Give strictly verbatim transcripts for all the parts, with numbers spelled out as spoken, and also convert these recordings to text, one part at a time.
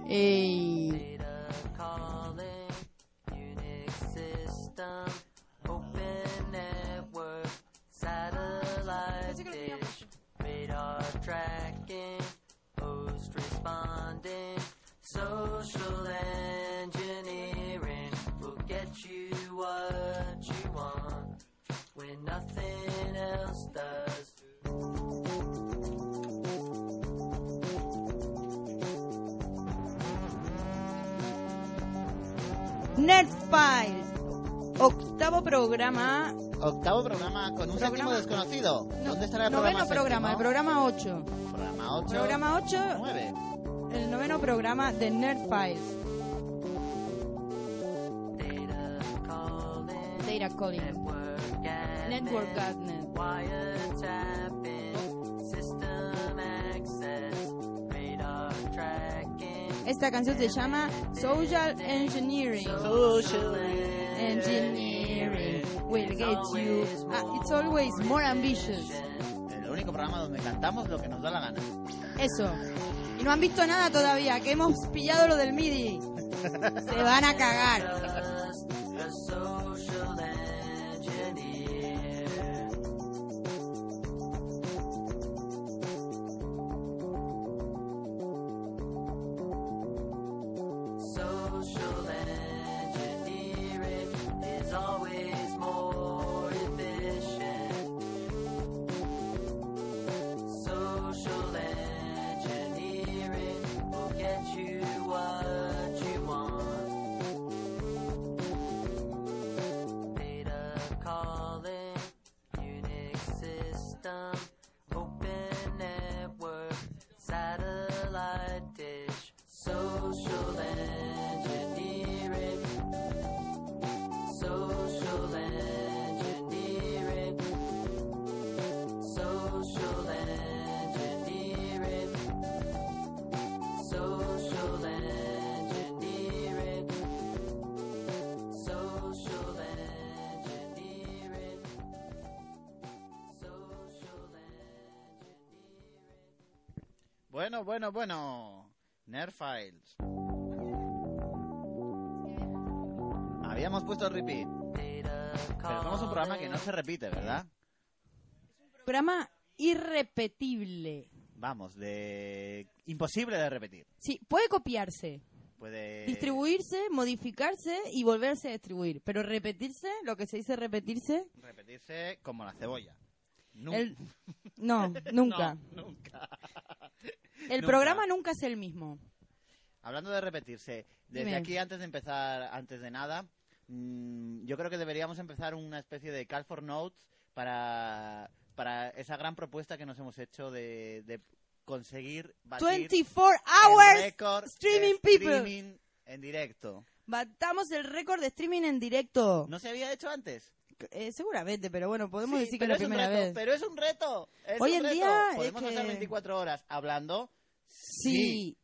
Ey. Social engineering will get you what you want when nothing else does. Nerd Files, octavo programa. Octavo programa con un Programa- séptimo desconocido. No, ¿Dónde estará el noveno programa programa, el séptimo? programa ocho. Programa ocho. Programa ocho, nueve. el noveno programa de Nerd Files. Data calling. Network Gardener. Wiretapping, system access, radar tracking. Esta canción se llama Social Engineering. Social Engineering will get you. Ah, it's always more ambitious. El único programa donde cantamos lo que nos da la gana. Eso. Y no han visto nada todavía, que hemos pillado lo del M I D I. Se van a cagar. A social engineer. Social engineering is always more efficient. Social engineering will get you what you want. Data calling, Unix system, open network, satellite dish, social engineering, social engineering, social engineering, social engineering, social engineering, social engineering. Bueno, bueno, bueno. Nerd Files. Habíamos puesto repeat. Pero somos un programa que no se repite, ¿verdad? Programa irrepetible. Vamos, de imposible de repetir. Sí, puede copiarse, Puede distribuirse, modificarse y volverse a distribuir. Pero repetirse, lo que se dice repetirse, repetirse como la cebolla. Nun- el... no, nunca. No, nunca. El nunca. programa nunca es el mismo. Hablando de repetirse, desde Dime. aquí, antes de empezar, antes de nada, mmm, yo creo que deberíamos empezar una especie de call for notes para, para esa gran propuesta que nos hemos hecho de, de conseguir batir veinticuatro el hours récord de streaming people. streaming en directo. Batamos el récord de streaming en directo. ¿No se había hecho antes? Eh, seguramente, pero bueno, podemos Sí, decir que es pero la es un primera reto, vez. Pero es un reto. es Hoy un en reto. día es ¿Podemos que- hacer veinticuatro horas hablando? Sí.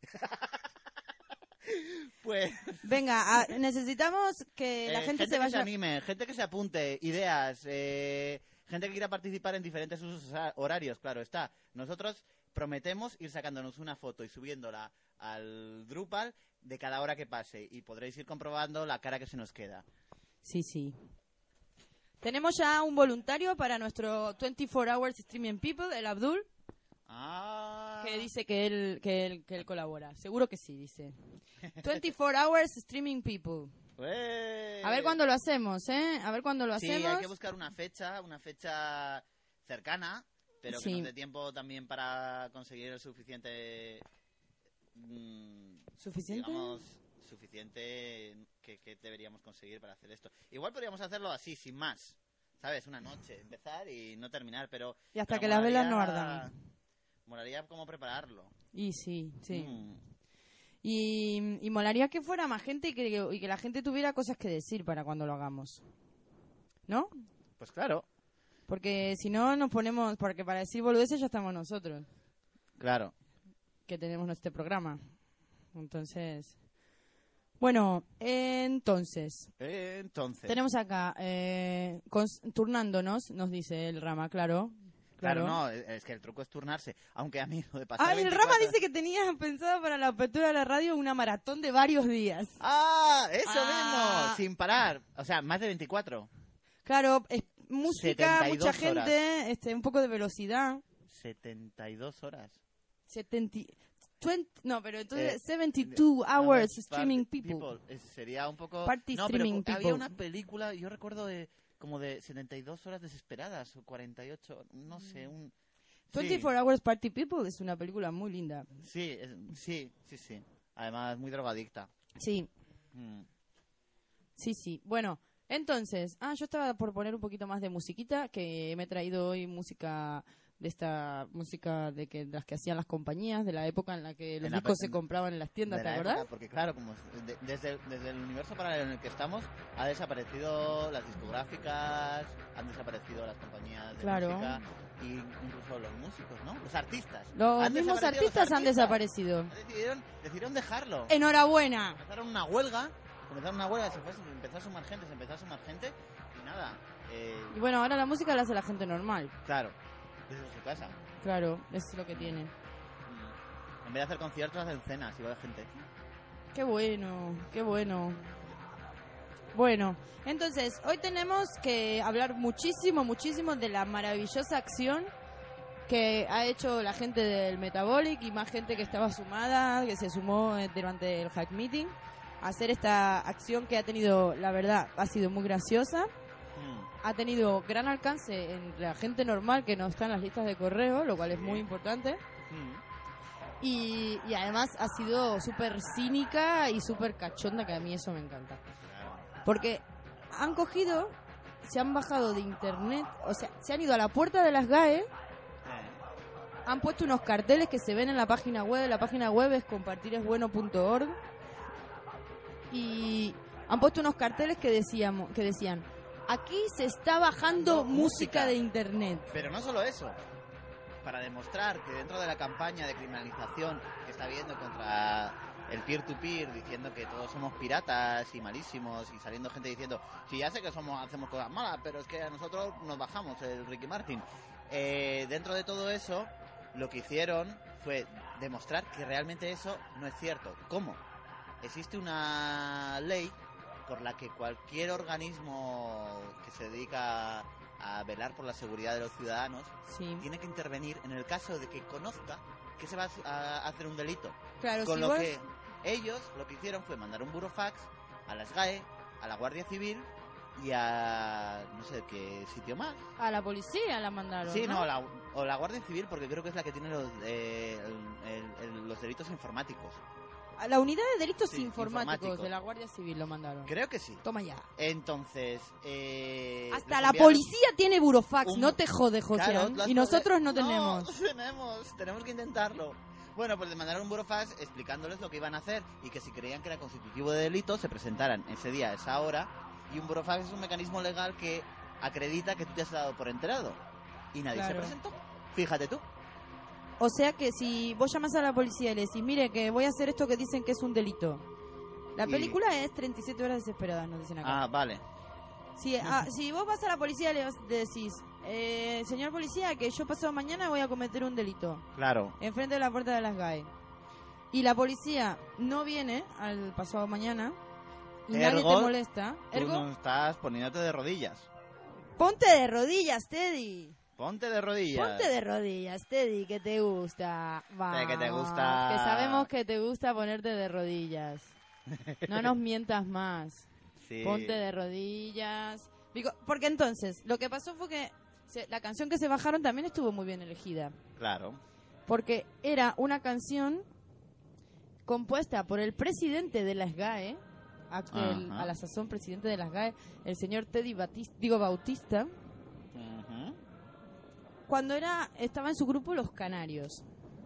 Pues Venga, a- necesitamos que la Eh, gente, se que vaya. se anime, gente que se apunte, ideas, eh, gente que quiera participar en diferentes usos horarios, claro está. Nosotros prometemos ir sacándonos una foto y subiéndola al Drupal de cada hora que pase y podréis ir comprobando la cara que se nos queda. Sí, sí. Tenemos ya un voluntario para nuestro veinticuatro hours streaming people, el Abdul, Ah, que dice que él, que él, que él colabora. Seguro que sí, dice. veinticuatro hours streaming people. ¡Eh! A ver cuándo lo hacemos, ¿eh? A ver cuándo lo Sí, hacemos. hay que buscar una fecha, una fecha cercana, pero que Sí. nos dé tiempo también para conseguir el suficiente... mm, ¿Suficiente? digamos, suficiente que, que deberíamos conseguir para hacer esto. Igual podríamos hacerlo así, sin más, ¿sabes? Una noche, empezar y no terminar, pero... Y hasta pero que las velas no molaría- ardan. Molaría cómo prepararlo. Y sí, sí. Mm. Y, y molaría que fuera más gente y que, y que la gente tuviera cosas que decir para cuando lo hagamos. ¿No? Pues claro, Porque si no nos ponemos... Porque para decir boludeces ya estamos nosotros, claro. que tenemos este programa. Entonces... Bueno, entonces... Entonces, Tenemos acá, eh, cons- turnándonos, nos dice el Rama, claro. Claro, Claro. no, es que el truco es turnarse. Aunque a mí lo de pasar Ah, el veinticuatro Rama dice que tenía pensado para la apertura de la radio una maratón de varios días. ¡Ah! ¡Eso Ah. mismo! Sin parar. O sea, más de veinticuatro. Claro, es música, setenta y mucha dos gente, horas. este, un poco de velocidad. setenta y dos horas. setenta, veinte, no, pero entonces Eh, setenta y dos hours Party streaming people. Eh, Sería un poco... Party no, streaming pero people. había una película, yo recuerdo de como de setenta y dos horas desesperadas o cuarenta y ocho, no sé, un... sí. veinticuatro hours party people es una película muy linda. Sí, es- sí, sí, sí. Además, muy drogadicta. Sí, Mm. sí, sí. Bueno, entonces, ah, yo estaba por poner un poquito más de musiquita, que me he traído hoy música de esta música de que las que hacían las compañías, de la época en la que los En la discos pe- se compraban en las tiendas, De ¿te la acordás? época, porque claro, como es- de- desde, desde el universo paralelo en el que estamos, ha desaparecido las discográficas, han desaparecido las compañías de Claro. música, y incluso los músicos, ¿no? Los artistas. Los Han mismos desaparecido los artistas han artistas. desaparecido. Decidieron, decidieron dejarlo. Enhorabuena. Empezaron una huelga, comenzaron una huelga, se fue, se empezó a sumar gente, se empezó a sumar gente, y nada, eh, Y bueno, ahora la música la hace la gente normal. claro, desde su casa. Claro, es lo que tiene. Mm. En vez de hacer conciertos, hacen cenas y va de gente. Qué bueno, qué bueno. Bueno, entonces, hoy tenemos que hablar muchísimo, muchísimo de la maravillosa acción que ha hecho la gente del Metabolic y más gente que estaba sumada, que se sumó eh, durante el Hack Meeting, a hacer esta acción que ha tenido, la verdad, ha sido muy graciosa. Mm. Ha tenido gran alcance en la gente normal que no está en las listas de correo, lo cual es muy importante. Mm. Y, y además ha sido súper cínica y súper cachonda, que a mí eso me encanta. Claro. Porque han cogido, se han bajado de internet, o sea, se han ido a la puerta de las G A E, Eh. han puesto unos carteles que se ven en la página web, la página web es compartiresbueno punto org, y han puesto unos carteles que decíamos, que decían, aquí se está bajando No, música música. de internet. Pero no solo eso. Para demostrar que dentro de la campaña de criminalización que está habiendo contra el peer-to-peer, diciendo que todos somos piratas y malísimos, y saliendo gente diciendo, sí, ya sé que somos hacemos cosas malas, pero es que a nosotros nos bajamos, el Ricky Martin. Eh, dentro de todo eso, lo que hicieron fue demostrar que realmente eso no es cierto. ¿Cómo? Existe una ley por la que cualquier organismo que se dedica a velar por la seguridad de los ciudadanos Sí. tiene que intervenir en el caso de que conozca que se va a hacer un delito. Claro, Con si lo vos- que ellos lo que hicieron fue mandar un burofax a las G A E, a la Guardia Civil y a no sé qué sitio más. a la policía la mandaron. Sí, ¿no? no, la, o la Guardia Civil, porque creo que es la que tiene los, eh, el- el- el- los delitos informáticos. A la unidad de delitos Sí, informáticos, informáticos. de la Guardia Civil lo mandaron. Creo que sí. Toma ya. Entonces, eh, Hasta les la enviaron policía tiene burofax, un- no te jode, José. Claro, las y nosotros no pode- tenemos. No, tenemos, tenemos que intentarlo. Bueno, pues les mandaron un burofax explicándoles lo que iban a hacer y que si creían que era constitutivo de delito se presentaran ese día, a esa hora. Y un burofax es un mecanismo legal que acredita que tú te has dado por enterado. Y nadie Claro. se presentó. Fíjate tú. O sea que si vos llamas a la policía y le decís, mire, que voy a hacer esto que dicen que es un delito. La Y- película es treinta y siete horas desesperadas, nos dicen acá. Ah, vale. Si, ah, si vos vas a la policía y le vas- le decís, eh, señor policía, que yo pasado mañana voy a cometer un delito. Claro. Enfrente de la puerta de las G A E. Y la policía no viene al pasado mañana. Y nadie Ergo, te molesta. Tú Ergo, no estás poniéndote de rodillas. ponte de rodillas, Teddy. Ponte de rodillas. Ponte de rodillas, Teddy, que te gusta. Vamos, que te gusta. Que sabemos que te gusta ponerte de rodillas. No nos mientas más. Sí. Ponte de rodillas. Digo, porque entonces, lo que pasó fue que se- la canción que se bajaron también estuvo muy bien elegida. Claro. Porque era una canción compuesta por el presidente de las G A E, aquel, Ajá. a la sazón presidente de las G A E, el señor Teddy Batista, digo Bautista, Ujú. cuando era estaba en su grupo Los Canarios.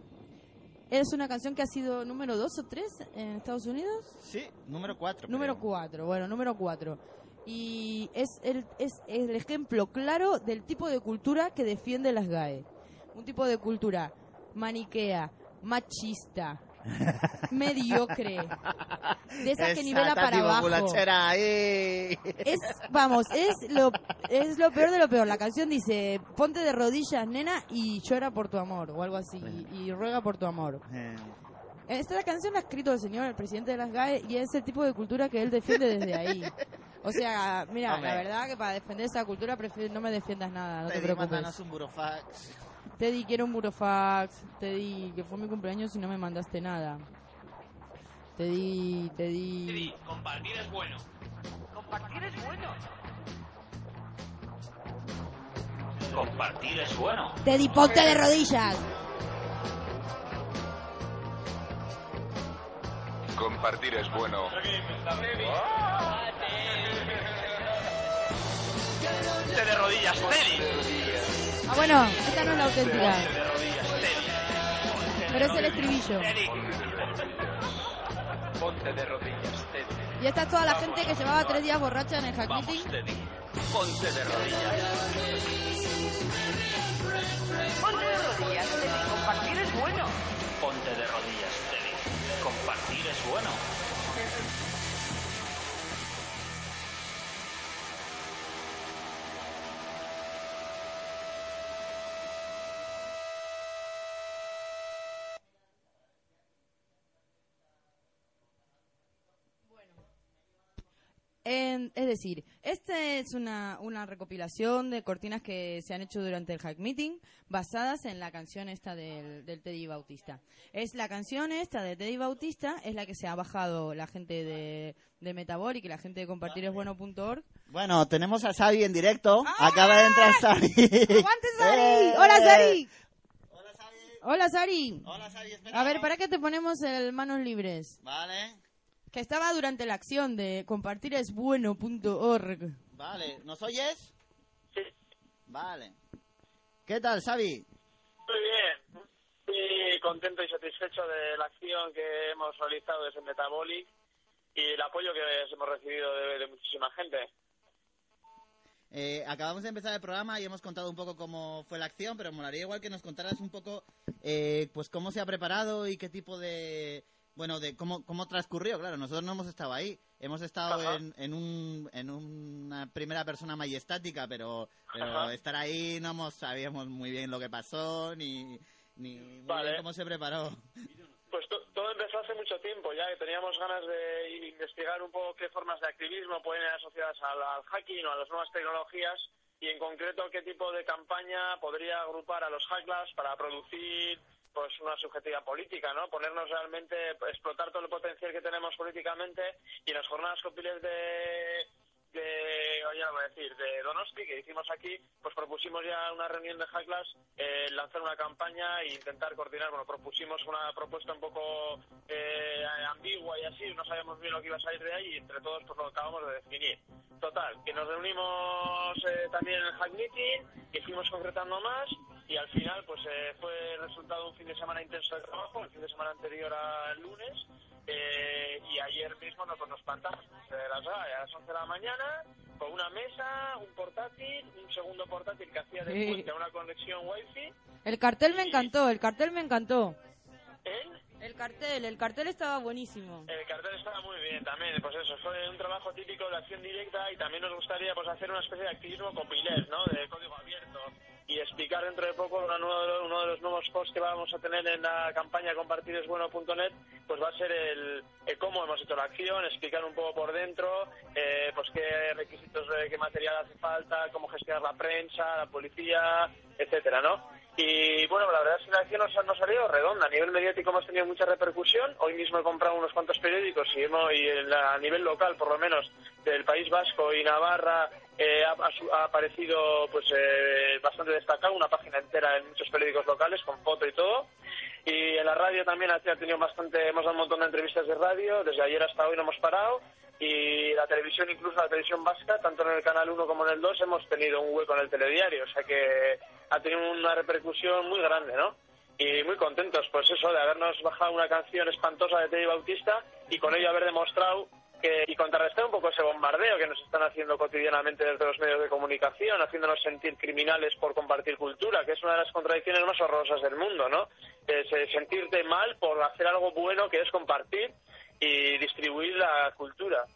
Es una canción que ha sido número dos o tres en Estados Unidos. Sí, número cuatro. Número cuatro, bueno, número cuatro. Y es el, es el ejemplo claro del tipo de cultura que defiende las G A E. Un tipo de cultura maniquea, machista, mediocre. De esa que Esa nivela para Tati abajo. Populachera ahí. Es, vamos, es lo, es lo peor de lo peor. La canción dice, ponte de rodillas, nena, y llora por tu amor, o algo así, y, y ruega por tu amor. Eh, Esta canción la ha escrito el señor, el presidente de las G A E, y es el tipo de cultura que él defiende desde ahí. O sea, mira, Hombre. la verdad que para defender esa cultura prefiero no me defiendas nada, no te Teddy, preocupes. mándanos un burofax. Teddy, quiero un burofax. Teddy, que fue mi cumpleaños y no me mandaste nada. Teddy, Teddy... Teddy, compartir es bueno. Compartir es bueno. Compartir es bueno. Teddy, ponte de rodillas. Compartir es bueno. Ponte de rodillas, Teddy. Ah, bueno, esta no es la auténtica, Ponte de rodillas, Teddy. pero es el estribillo. Teddy. Ponte de rodillas, Teddy. Y esta es toda la gente que llevaba tres días borracha en el hack Vamos, meeting. Teddy. Ponte de rodillas. Ponte de rodillas, Teddy. Compartir es bueno. Ponte de rodillas, Teddy. Compartir es bueno. En- es decir, esta es una, una recopilación de cortinas que se han hecho durante el hack meeting basadas en la canción esta del, del Teddy Bautista. Es la canción esta de Teddy Bautista, es la que se ha bajado la gente de, de Metabolic y la gente de compartiresbueno punto org. Bueno, tenemos a Xavi en directo. ¡Ah! Acaba de entrar Xavi. ¡Aguante, Sari! ¡Eh! ¡Hola, Sari! Hola, Xavi. ¡Hola, Sari! Hola, Xavi, espera. A ver, ¿para qué te ponemos el manos libres? Vale, Que estaba durante la acción de compartiresbueno punto org. vale. ¿Nos oyes? Sí, Vale. ¿Qué tal, Xavi? muy bien. Estoy contento y satisfecho de la acción que hemos realizado desde Metabolic y el apoyo que hemos recibido de, de muchísima gente. Eh, acabamos de empezar el programa y hemos contado un poco cómo fue la acción, pero molaría igual que nos contaras un poco eh, pues cómo se ha preparado y qué tipo de... Bueno, de cómo, cómo transcurrió, claro, nosotros no hemos estado ahí, hemos estado Ajá. en, en, un, en una primera persona majestática, pero, pero Ajá. estar ahí no hemos, sabíamos muy bien lo que pasó, ni, ni muy Vale. bien cómo se preparó. Pues to- todo empezó hace mucho tiempo ya, que teníamos ganas de investigar un poco qué formas de activismo pueden ir asociadas al, al hacking o a las nuevas tecnologías y en concreto qué tipo de campaña podría agrupar a los hacklabs para producir pues una subjetividad política, ¿no? Ponernos realmente, explotar todo el potencial que tenemos políticamente y en las jornadas copiles de... de, ya lo voy a decir, de Donosti, que hicimos aquí, pues propusimos ya una reunión de Hacklabs, eh, lanzar una campaña e intentar coordinar. Bueno, propusimos una propuesta un poco eh, ambigua y así, no sabíamos bien lo que iba a salir de ahí y entre todos pues lo acabamos de definir. Total, que nos reunimos eh, también en el Hack Meeting, que fuimos concretando más y al final pues eh, fue el resultado de un fin de semana intenso de trabajo, el fin de semana anterior al lunes, eh, y ayer mismo nos, pues, nos plantamos desde las, a las once de la mañana con una mesa, un portátil, un segundo portátil que hacía de Sí. puente a una conexión wifi. El cartel me encantó, el cartel me encantó. ¿En? El cartel, el cartel estaba buenísimo. El cartel estaba muy bien también, pues eso, fue un trabajo típico de acción directa y también nos gustaría pues hacer una especie de activismo copyleft, ¿no? De código abierto y explicar dentro de poco una nueva- uno de los nuevos posts que vamos a tener en la campaña compartiresbueno punto net, pues va a ser el, el cómo hemos hecho la acción, explicar un poco por dentro, eh, pues qué requisitos, eh, qué material hace falta, cómo gestionar la prensa, la policía, etcétera, ¿no? Y bueno, la verdad es que la acción nos, nos ha salido redonda. A nivel mediático hemos tenido mucha repercusión. Hoy mismo he comprado unos cuantos periódicos y, hemos, y en la- a nivel local, por lo menos, del País Vasco y Navarra, eh, ha, ha su- ha aparecido pues eh, bastante destacado, una página entera en muchos periódicos locales con foto y todo. Y en la radio también ha ha tenido bastante, hemos dado un montón de entrevistas de radio, desde ayer hasta hoy no hemos parado. Y la televisión, incluso la televisión vasca, tanto en el Canal uno como en el dos, hemos tenido un hueco en el telediario, o sea que ha tenido una repercusión muy grande, ¿no? Y muy contentos, pues eso, de habernos bajado una canción espantosa de Teddy Bautista y con ello haber demostrado que, y contrarrestar un poco ese bombardeo que nos están haciendo cotidianamente desde los medios de comunicación, haciéndonos sentir criminales por compartir cultura, que es una de las contradicciones más horrorosas del mundo, ¿no? Es, eh, sentirte mal por hacer algo bueno que es compartir y distribuir la cultura.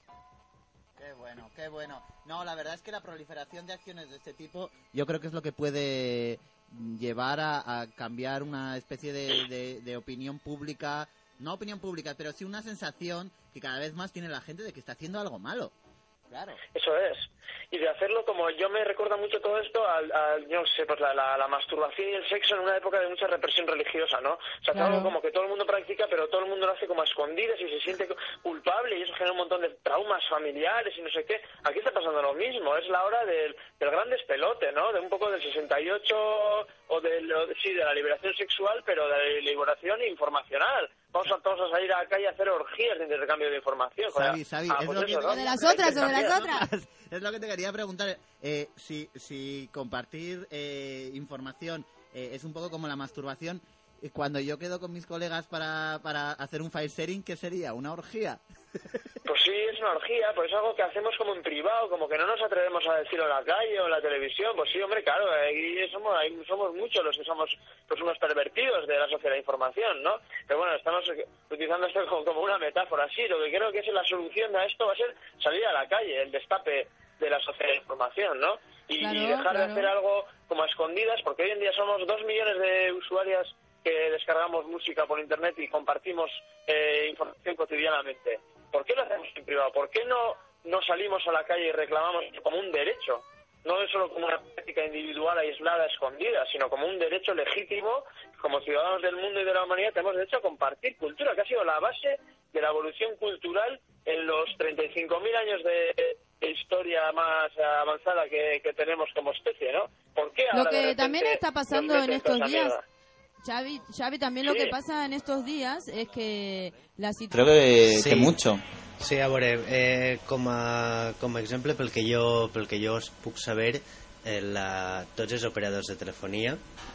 Qué bueno, qué bueno. No, la verdad es que la proliferación de acciones de este tipo yo creo que es lo que puede llevar a, a cambiar una especie de, de, de opinión pública, no opinión pública, pero sí una sensación que cada vez más tiene la gente de que está haciendo algo malo. Claro. Eso es. Y de hacerlo como yo me recuerda mucho todo esto al, al yo no sé, pues la, la, la masturbación y el sexo en una época de mucha represión religiosa, ¿no? O sea, Claro. algo como que todo el mundo practica, pero todo el mundo lo hace como a escondidas y se siente culpable y eso genera un montón de traumas familiares y no sé qué. Aquí está pasando lo mismo. Es la hora del, del gran despelote, ¿no? De un poco del sesenta y ocho o del, o de, sí, de la liberación sexual, pero de la liberación informacional. Vamos a todos a salir a la calle a hacer orgías de intercambio de información. Xavi, Xavi, Ah, es pues lo eso, que- ¿no? O de las otras, o de las otras. Es lo que te quería preguntar. Eh, si, si compartir eh, información eh, es un poco como la masturbación, eh, cuando yo quedo con mis colegas para, para hacer un file sharing, ¿qué sería? ¿Una orgía? Pues sí, es una orgía, pues es algo que hacemos como en privado, como que no nos atrevemos a decirlo en la calle o en la televisión. Pues sí, hombre, claro, ahí somos, ahí somos muchos los que somos pues unos pervertidos de la sociedad de la información, ¿no? Pero bueno, estamos utilizando esto como, como una metáfora. Sí, lo que creo que es la solución a esto va a ser salir a la calle, el destape de la sociedad de la información, ¿no? Y, Claro, y dejar claro. de hacer algo como a escondidas, porque hoy en día somos dos millones de usuarias que descargamos música por internet y compartimos eh, información cotidianamente. ¿Por qué lo hacemos en privado? ¿Por qué no, no salimos a la calle y reclamamos como un derecho? No es solo como una práctica individual aislada, escondida, sino como un derecho legítimo. Como ciudadanos del mundo y de la humanidad tenemos derecho a compartir cultura, que ha sido la base de la evolución cultural en los treinta y cinco mil años de, de historia más avanzada que, que tenemos como especie, ¿no? ¿Por qué Lo ahora de que repente también está pasando nos en meten toda estos esa días, mierda? Xavi, Xavi, también lo Sí. que pasa en estos días és que la Creo situació... que, Sí. que mucho. Sí, a veure, eh, com, a, com a exemple, pel que jo, pel que jo es puc saber, eh, la, tots els operadors de telefonia,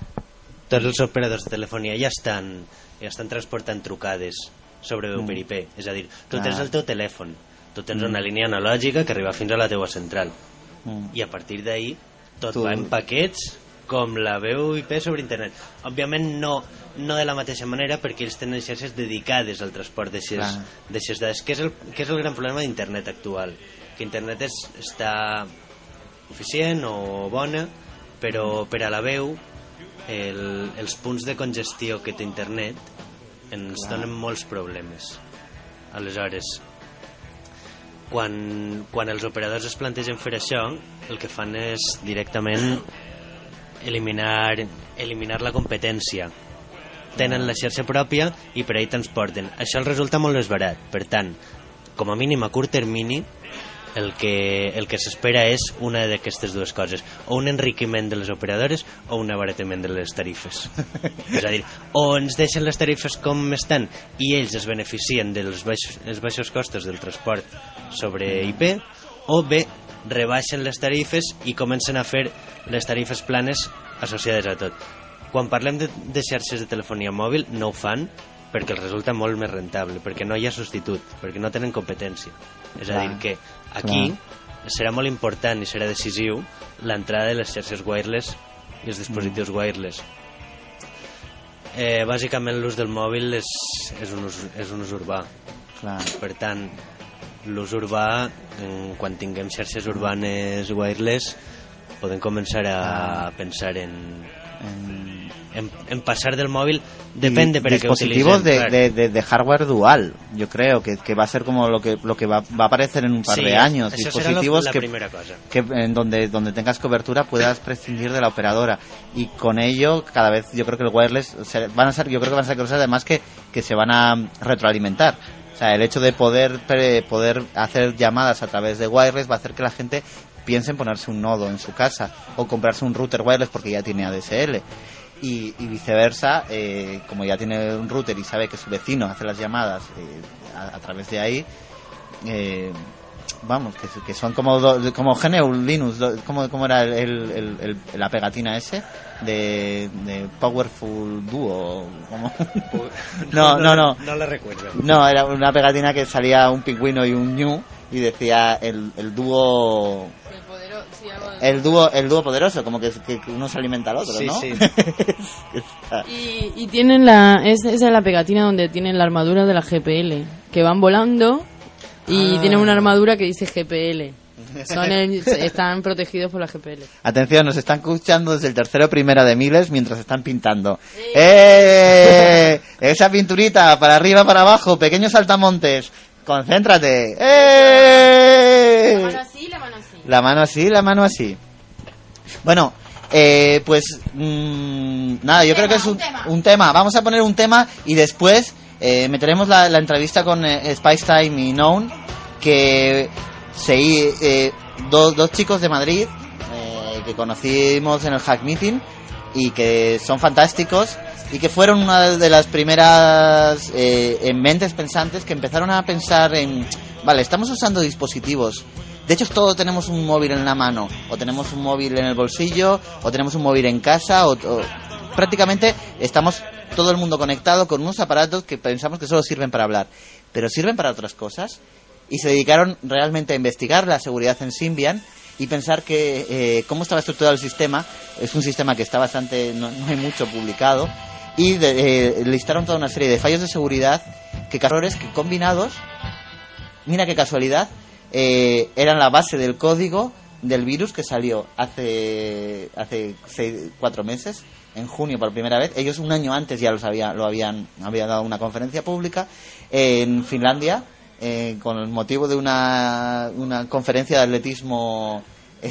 tots els operadors de telefonia ja estan, ja estan transportant trucades sobre veu Mm. per I P. És a dir, tu Clar. tens el teu telèfon, tu tens Mm. una línia analògica que arriba fins a la teua central, Mm. i a partir d'ahí tot Tu- va en paquets com la veu I P sobre internet. Òbviament no, no de la mateixa manera, perquè ells tenen xarxes dedicades al transport d'aixes Clar. d'aixes dades, que és, el, que és el gran problema d'internet actual, que internet és, està eficient o bona, però per a la veu el, els punts de congestió que té internet ens Clar. donen molts problemes. Aleshores, quan, quan els operadors es plantegen fer això, el que fan és directament eliminar, eliminar la competència. Tenen la xarxa pròpia i per ahí transporten. Això els resulta molt més barat. Per tant, com a mínim a curt termini, el que, el que s'espera és una d'aquestes dues coses, o un enriquiment de les operadores o un abaratament de les tarifes. És a dir, o ens deixen les tarifes com estan i ells es beneficien dels baixos, els baixos costos del transport sobre I P, o bé rebaixen les tarifes i comencen a fer les tarifes planes associades a tot. Quan parlem de, de xarxes de telefonia mòbil no ho fan perquè els resulta molt més rentable, perquè no hi ha substitut, perquè no tenen competència. És a Clar, dir, que aquí clar. serà molt important i serà decisiu l'entrada de les xarxes wireless i els dispositius Mm. wireless. Eh, bàsicament l'ús del mòbil és, és, un ús, és un ús urbà. Clar. Per tant, l'ús urbà, en, quan tinguem xarxes urbanes wireless, podem començar a pensar en, En- en, en passar del mòbil, depende y per a què dispositivos utilitzem. de, clar. de, de, de hardware dual, yo creo que, que va a ser como lo que lo que va, va a aparecer en un par Sí, de años, això serà dispositivos la, la que, primera cosa. que en donde donde tengas cobertura puedas prescindir de la operadora, y con ello cada vez yo creo que el wireless se- van a ser yo creo que van a ser cosas además que, que se van a retroalimentar. O sea, el hecho de poder pre- poder hacer llamadas a través de wireless va a hacer que la gente piense en ponerse un nodo en su casa o comprarse un router wireless porque ya tiene A D S L. Y, y viceversa, eh, como ya tiene un router y sabe que su vecino hace las llamadas eh, a, a través de ahí, eh, vamos, que, que son como do, como G N U Linux, do, como, como era el, el, el, el- la pegatina ese de, de Powerful Duo, como... no, no, no, No la recuerdo. no, era una pegatina que salía un pingüino y un ñu y decía el, el dúo el dúo el dúo poderoso, como que, que uno se alimenta al otro, Sí, ¿no? sí. Está- Y, y tienen la... Es, esa es la pegatina donde tienen la armadura de la G P L. Que van volando y Ah. tienen una armadura que dice G P L. Son el- están protegidos por la G P L. Atención, nos están escuchando desde el tercero primera de miles mientras están pintando. ¡Eh! Esa pinturita, para arriba, para abajo, pequeños saltamontes. Concéntrate. ¡Eh! así, la mano así. La mano así, la mano así. Bueno, eh, pues mmm, nada, yo creo que es un, un tema. Vamos a poner un tema y después eh, meteremos la, la entrevista con eh, Spice Time y Known, que se, eh, dos, dos chicos de Madrid eh, que conocimos en el Hack Meeting y que son fantásticos y que fueron una de las primeras eh, en mentes pensantes que empezaron a pensar en, vale, estamos usando dispositivos. De hecho, todos tenemos un móvil en la mano, o tenemos un móvil en el bolsillo, o tenemos un móvil en casa, o, o prácticamente estamos todo el mundo conectado con unos aparatos que pensamos que solo sirven para hablar, pero sirven para otras cosas. Y se dedicaron realmente a investigar la seguridad en Symbian y pensar que eh, cómo estaba estructurado el sistema. Es un sistema que está bastante, no, no hay mucho publicado, y de, eh, listaron toda una serie de fallos de seguridad que errores que combinados, mira qué casualidad, eh, eran la base del código del virus que salió hace hace seis, cuatro meses, en junio por primera vez. Ellos un año antes ya los había, lo habían, habían dado una conferencia pública en Finlandia, eh, con el motivo de una, una conferencia de atletismo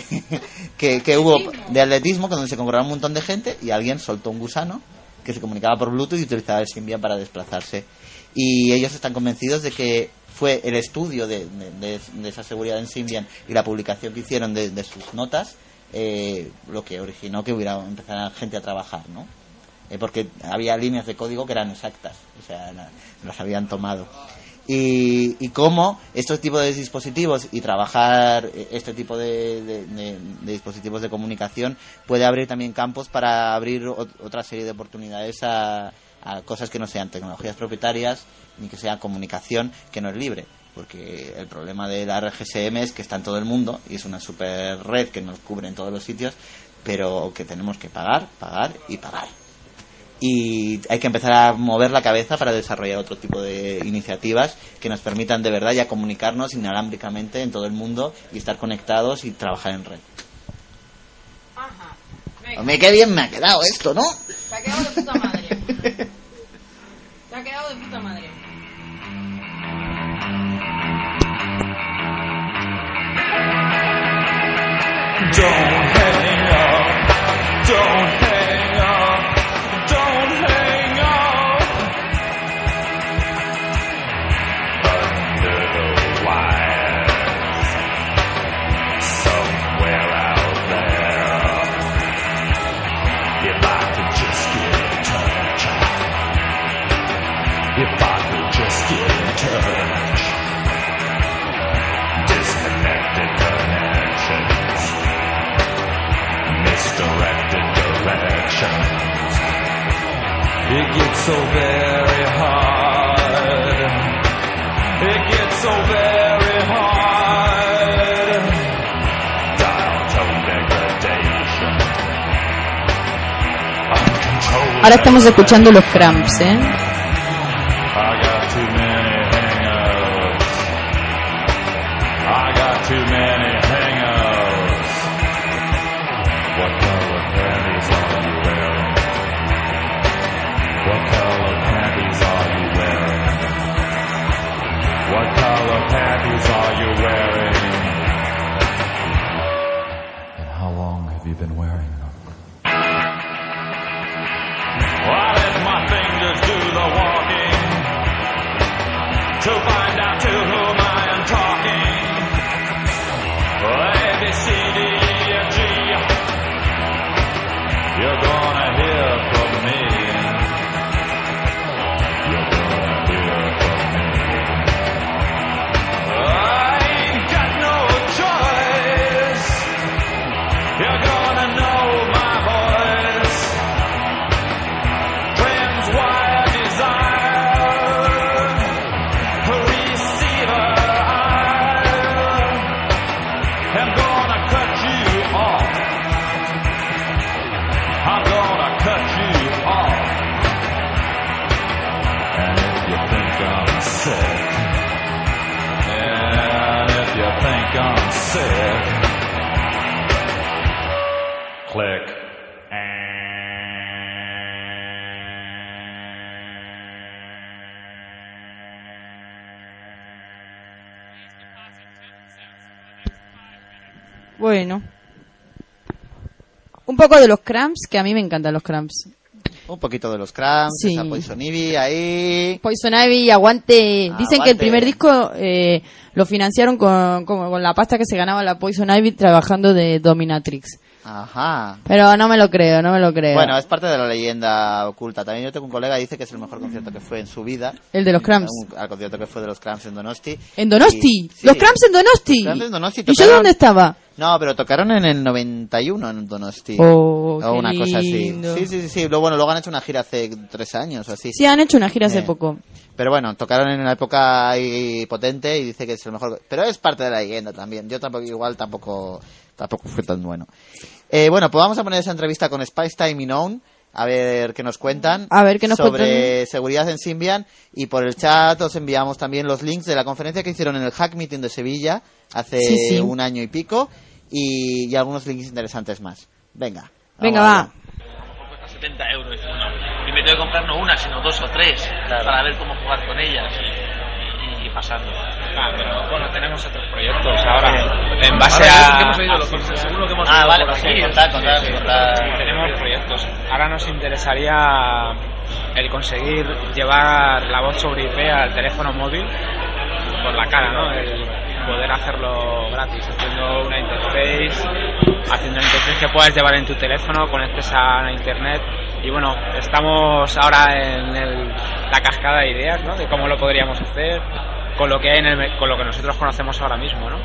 que, que hubo de atletismo, donde se congregó un montón de gente y alguien soltó un gusano que se comunicaba por Bluetooth y utilizaba el Symbian para desplazarse. Y ellos están convencidos de que fue el estudio de, de, de, de esa seguridad en Symbian y la publicación que hicieron de, de sus notas eh, lo que originó que hubiera empezara gente a trabajar, ¿no? Eh, porque había líneas de código que eran exactas, o sea, la, las habían tomado. Y, y cómo estos tipos de dispositivos y trabajar este tipo de, de, de, de dispositivos de comunicación puede abrir también campos para abrir ot- otra serie de oportunidades a, a cosas que no sean tecnologías propietarias ni que sea comunicación que no es libre, porque el problema de la R G S M es que está en todo el mundo y es una super red que nos cubre en todos los sitios, pero que tenemos que pagar, pagar y pagar. Y hay que empezar a mover la cabeza para desarrollar otro tipo de iniciativas que nos permitan de verdad ya comunicarnos inalámbricamente en todo el mundo y estar conectados y trabajar en red. Ajá. Hombre, qué bien me ha quedado esto, ¿no? Te ha quedado de puta madre. Te ha quedado de puta madre. Don't hang up, don't hang up, don't hang up. Under the wires, somewhere out there. If I could just get in touch, if I could just get in touch. Disconnected connections, misdirected directions. It gets so very hard. It gets so very hard. Dial tone degradation. Uncontrolled. Ahora estamos escuchando los Cramps, ¿eh? I got too many hang-ups. I got too many hang-ups. What color panties are you wearing? What color panties are you wearing? What color panties are you wearing? And how long have you been wearing them? I let my fingers do the walking to find out to whom I am talking. A, B, C, D, E, F, G. You're gonna hear from me. You're gonna hear from me. I ain't got no Bueno. Un poco de los Cramps, que a mí me encantan los Cramps. Un poquito de los Cramps, Sí. esa Poison Ivy ahí. Poison Ivy, aguante. Ah, Dicen que el aguante. primer disco eh, lo financiaron con, con, con la pasta que se ganaba la Poison Ivy trabajando de Dominatrix. Ajá. Pero no me lo creo, no me lo creo. Bueno, es parte de la leyenda oculta. También yo tengo un colega que dice que es el mejor concierto que fue en su vida. El de los Cramps. Un- Al concierto que fue de los Cramps en Donosti. ¿En Donosti? Y- sí. ¿Los Cramps en Donosti? Los Cramps en Donosti ¿Y yo tocaron- dónde estaba? No, pero tocaron en el noventa y uno en Donosti. Oh, qué o una cosa así. lindo. Sí, sí, sí, sí. Luego, bueno, luego han hecho una gira hace tres años o así. Sí, han hecho una gira hace Eh. poco. Pero bueno, tocaron en una época ahí potente y dice que es el mejor. Pero es parte de la leyenda también. Yo tampoco, igual tampoco, tampoco fue tan bueno. Eh, bueno, pues vamos a poner esa entrevista con Spice Time Unknown. A ver qué nos cuentan. A ver qué nos sobre cuentan. seguridad en Symbian. Y por el chat os enviamos también los links de la conferencia que hicieron en el Hack Meeting de Sevilla hace Sí, sí. un año y pico. Y, y algunos links interesantes más. Venga. Venga, vamos va. allá. Cuesta setenta euros uno. Y me tengo que comprar no una, sino dos o tres para ver cómo jugar con ellas y, y, y pasando. Ah, pero bueno, tenemos otros proyectos ahora. En base Ahora, a. que hemos oído los- seguro que hemos Ah, oído vale, por pues aquí. sí, contad, contad, Sí, sí. contad. Tenemos proyectos. Ahora nos interesaría el conseguir llevar la voz sobre I P al teléfono móvil por la cara, ¿no? El poder hacerlo gratis, haciendo una interface, haciendo una interface que puedas llevar en tu teléfono, conectes a la internet. Y bueno, estamos ahora en el- la cascada de ideas, ¿no? De cómo lo podríamos hacer con lo que hay en el, me- con lo que nosotros conocemos ahora mismo, ¿no?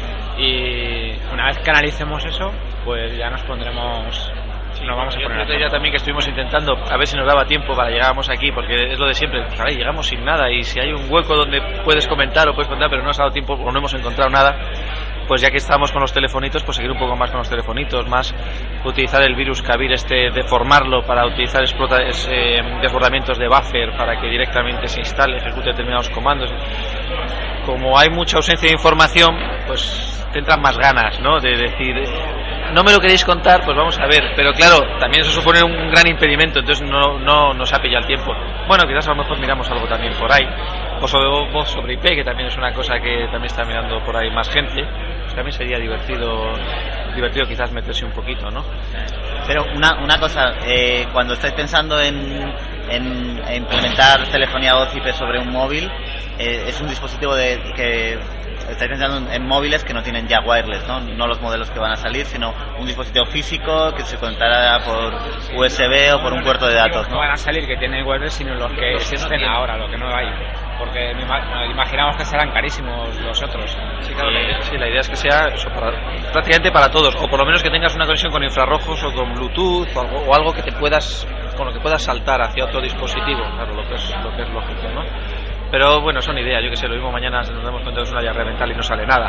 Y una vez que analicemos eso, pues ya nos pondremos, nos vamos a Yo poner a creo que ya también que estuvimos intentando a ver si nos daba tiempo para llegábamos aquí, porque es lo de siempre, caray, llegamos sin nada y si hay un hueco donde puedes comentar o puedes contar pero no has dado tiempo o no hemos encontrado nada, pues ya que estamos con los telefonitos, pues seguir un poco más con los telefonitos, más utilizar el virus Kabir este, deformarlo para utilizar explota, es, eh, desbordamientos de buffer para que directamente se instale, ejecute determinados comandos. Como hay mucha ausencia de información, pues te entran más ganas, ¿no? De decir, no me lo queréis contar, pues vamos a ver. Pero claro, también eso supone un gran impedimento, entonces no, no nos ha pillado el tiempo. Bueno, quizás a lo mejor miramos algo también por ahí. O sobre, voz sobre I P, que también es una cosa que también está mirando por ahí más gente. Pues también sería divertido, divertido quizás meterse un poquito, ¿no? Pero una, una cosa, eh, cuando estáis pensando en, en implementar telefonía voz I P sobre un móvil, eh, es un dispositivo de que estáis pensando en, en móviles que no tienen ya wireless, ¿no? No los modelos que van a salir, sino un dispositivo físico que se conectará por U S B o por un puerto de datos, No ¿no? van a salir que tienen wireless, sino los que existen ahora, lo que no hay. Porque me ima- nos imaginamos que serán carísimos los otros. Sí, claro, la idea, sí, la idea es que sea eso para, prácticamente para todos, o por lo menos que tengas una conexión con infrarrojos o con Bluetooth o algo, o algo que te puedas, con lo que puedas saltar hacia otro dispositivo, claro, lo que es, lo que es lógico, ¿no? Pero bueno, son ideas, yo que sé, lo mismo mañana nos damos cuenta que es una diarrea mental y no sale nada.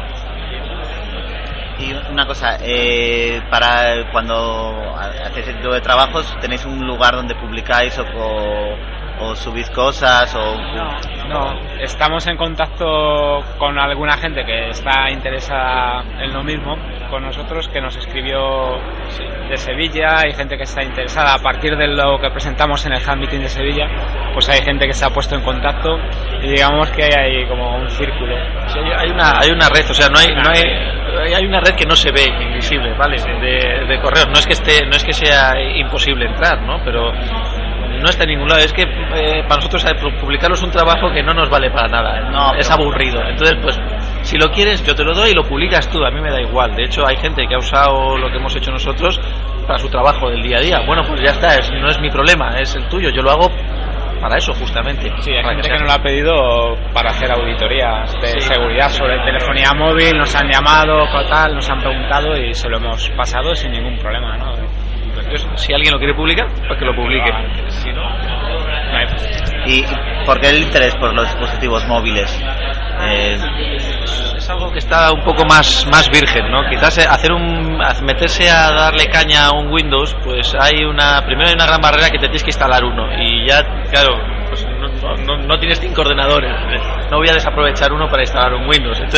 Y una cosa, eh, para cuando hacéis este tipo de trabajos, ¿tenéis un lugar donde publicáis o, o, o subís cosas? O... No, estamos en contacto con alguna gente que está interesada en lo mismo con nosotros, que nos escribió de Sevilla, hay gente que está interesada a partir de lo que presentamos en el Hack Meeting de Sevilla, pues hay gente que se ha puesto en contacto y digamos que hay como un círculo. Sí, hay- hay una hay una red, o sea, no hay no hay hay una red que no se ve, invisible, ¿vale? De, de correos, no es que esté no es que sea imposible entrar, ¿no? Pero no está en ningún lado. Es que eh, para nosotros eh, publicarlo es un trabajo que no nos vale para nada. No, es pero- aburrido. Entonces, pues, si lo quieres, yo te lo doy y lo publicas tú. A mí me da igual. De hecho, hay gente que ha usado lo que hemos hecho nosotros para su trabajo del día a día. Bueno, pues ya está. Es, no es mi problema, es el tuyo. Yo lo hago para eso, justamente. Sí, hay Para gente sea- que nos lo ha pedido para hacer auditorías de Sí. seguridad sobre telefonía móvil, nos han llamado, tal, nos han preguntado y se lo hemos pasado sin ningún problema, ¿no? Entonces, si alguien lo quiere publicar, pues que lo publique. Si no, no hay. ¿Y por qué el interés por los dispositivos móviles? Eh, es algo que está un poco más más virgen, ¿no? Quizás eh, hacer un meterse a darle caña a un Windows, pues hay una primero hay una gran barrera que te tienes que instalar uno y ya, claro, pues no, no, no tienes cinco ordenadores, no voy a desaprovechar uno para instalar un Windows. Entonces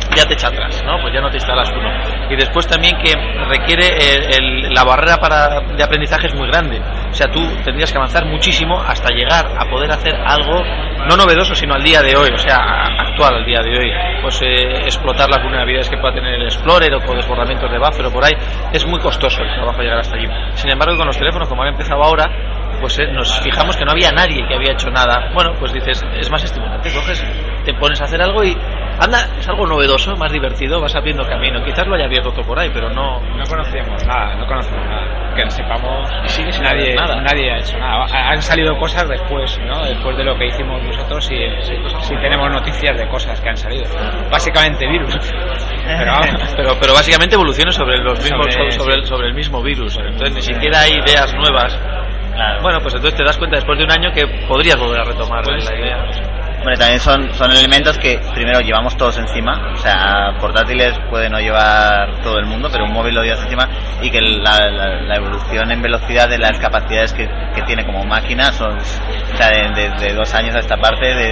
ya te echa atrás, ¿no? Pues ya no te instalas uno. Y después también que requiere el, el, la barrera para, de aprendizaje es muy grande. O sea, tú tendrías que avanzar muchísimo hasta llegar a poder hacer algo no novedoso, sino al día de hoy, o sea, actual al día de hoy. Pues eh, explotar las vulnerabilidades que pueda tener el Explorer o con desbordamientos de buffer o por ahí. Es muy costoso el trabajo llegar hasta allí. Sin embargo, con los teléfonos, como había empezado ahora, pues eh, nos fijamos que no había nadie que había hecho nada. Bueno, pues dices, es más estimulante, coges, te pones a hacer algo y anda, es algo novedoso, más divertido, vas abriendo camino. Quizás lo haya abierto otro por ahí, pero no... No conocíamos nada, no conocemos nada. Que sepamos, sigue sin nadie, nada. nadie ha hecho nada. Ha- Han salido cosas después, ¿no? Después de lo que hicimos nosotros y sí tenemos noticias de cosas que han salido. Básicamente virus. Pero, vamos, pero, pero básicamente evoluciones sobre los mismos sobre, Sobre- sobre, el, sobre el mismo virus. Entonces ni siquiera hay ideas nuevas. Bueno, pues entonces te das cuenta después de un año que podrías volver a retomar Pues la sí. idea. Hombre, también son, son elementos que primero llevamos todos encima, o sea, portátiles puede no llevar todo el mundo, pero un móvil lo llevas encima, y que la, la, la evolución en velocidad de las capacidades que, que tiene como máquina son, o sea, de, de, de dos años a esta parte, de,